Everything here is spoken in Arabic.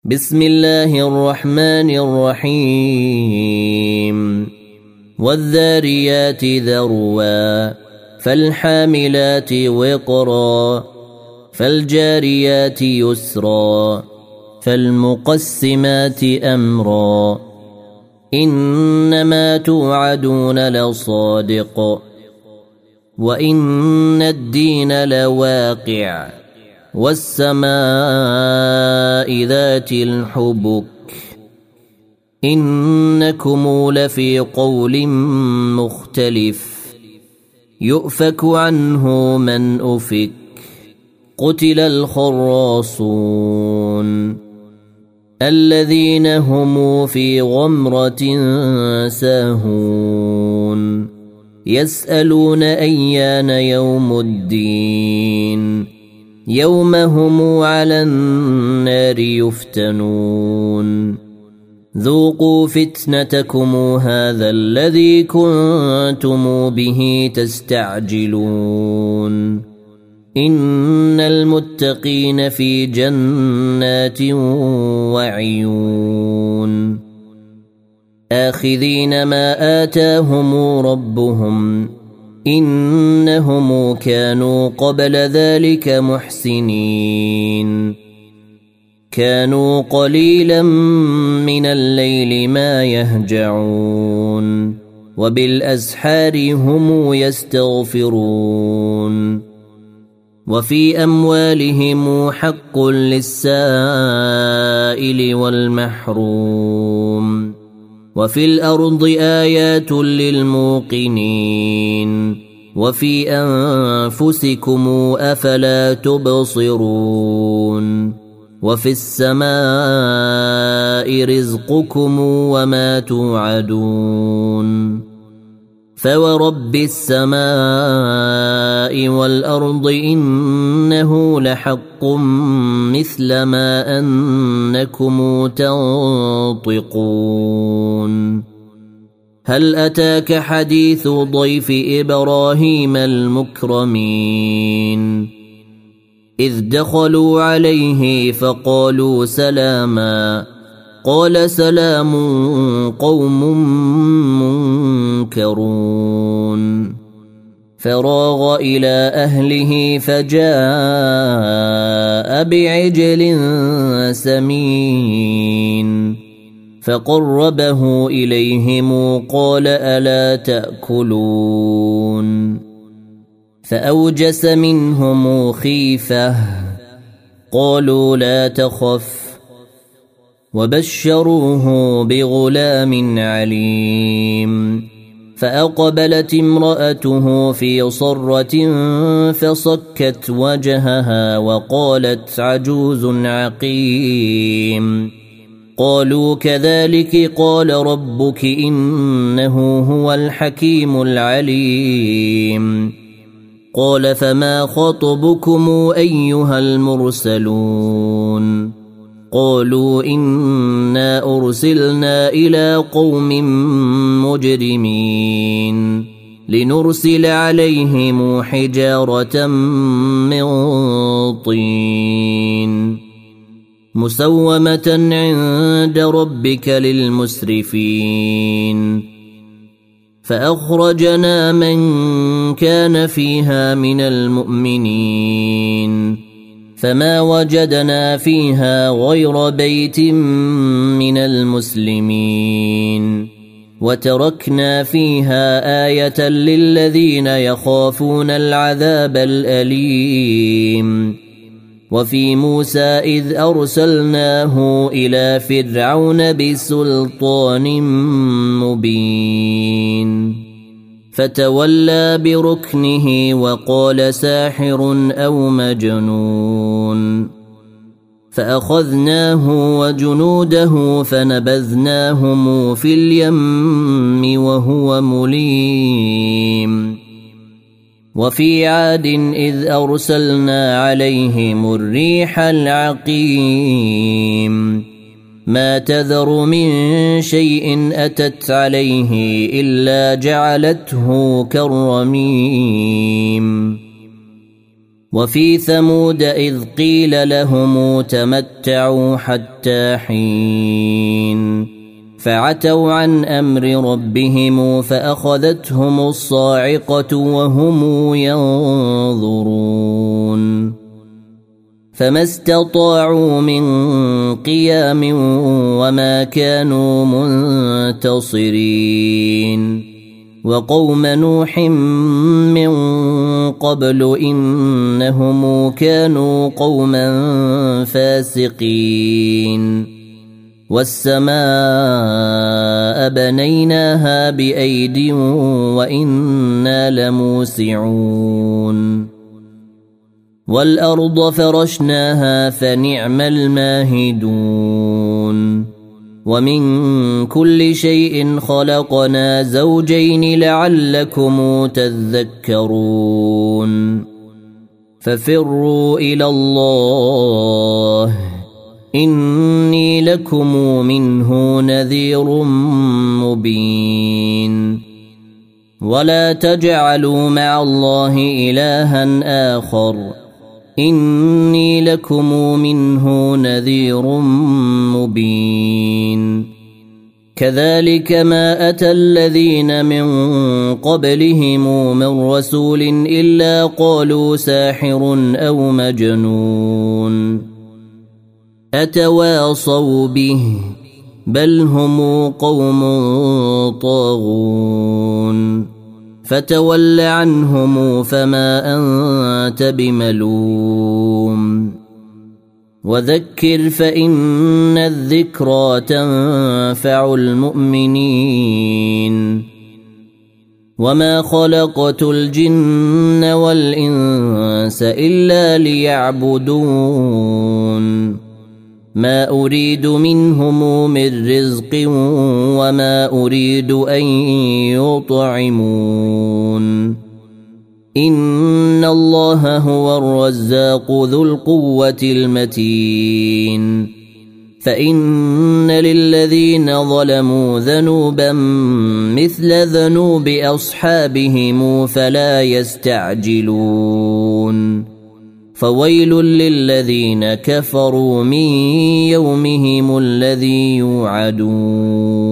بسم الله الرحمن الرحيم والذاريات ذروا فالحاملات وقرا فالجاريات يسرا فالمقسمات أمرا إنما توعدون لصادق وإن الدين لواقع والسماء ذات الحبك إنكم لفي قول مختلف يؤفك عنه من أفك قتل الخراصون الذين هم في غمرة ساهون يسألون أيان يوم الدين يوم هم على النار يفتنون ذوقوا فتنتكم هذا الذي كنتم به تستعجلون إن المتقين في جنات وعيون آخذين ما آتاهم ربهم إنهم كانوا قبل ذلك محسنين كانوا قليلا من الليل ما يهجعون وبالأسحار هم يستغفرون وفي أموالهم حق للسائل والمحروم وفي الأرض آيات للموقنين وفي أنفسكم أفلا تبصرون وفي السماء رزقكم وما توعدون فورب السماء والأرض إنه لحق مثل ما أنكم تنطقون هل أتاك حديث ضيف إبراهيم المكرمين إذ دخلوا عليه فقالوا سلاما قال سلام قوم منكرون فراغ إلى أهله فجاء بعجل سمين فقربه إليهم قال ألا تأكلون فأوجس منهم خيفة قالوا لا تخف وبشروه بغلام عليم فأقبلت امرأته في صرة فصكت وجهها وقالت عجوز عقيم قالوا كذلك قال ربك إنه هو الحكيم العليم قال فما خطبكم أيها المرسلون قالوا إنا أرسلنا إلى قوم مجرمين لنرسل عليهم حجارة من طين مسومة عند ربك للمسرفين فأخرجنا من كان فيها من المؤمنين فما وجدنا فيها غير بيت من المسلمين وتركنا فيها آية للذين يخافون العذاب الأليم وفي موسى إذ أرسلناه إلى فرعون بسلطان مبين فتولى بركنه وقال ساحر أو مجنون فأخذناه وجنوده فنبذناهم في اليم وهو مليم وفي عاد إذ أرسلنا عليهم الريح العقيم ما تذر من شيء أتت عليه إلا جعلته كالرميم وفي ثمود إذ قيل لهم تمتعوا حتى حين فعتوا عن أمر ربهم فأخذتهم الصاعقة وهم ينظرون فما استطاعوا من قيام وما كانوا منتصرين وقوم نوح من قبل إنهم كانوا قوما فاسقين والسماء بنيناها بأيد وإنا لموسعون والأرض فرشناها فنعم الماهدون ومن كل شيء خلقنا زوجين لعلكم تذكرون ففروا إلى الله إني لكم منه نذير مبين ولا تجعلوا مع الله إلها آخر إني لكم منه نذير مبين كذلك ما أتى الذين من قبلهم من رسول إلا قالوا ساحر أو مجنون أتواصوا به بل هم قوم طاغون فتول عنهم فما أنت بملوم وذكر فإن الذكرى تنفع المؤمنين وما خلقت الجن والإنس إلا ليعبدون ما أريد منهم من رزق وما أريد أن يطعمون إن الله هو الرزاق ذو القوة المتين فإن للذين ظلموا ذنوبا مثل ذنوب أصحابهم فلا يستعجلون فويل للذين كفروا من يومهم الذي يوعدون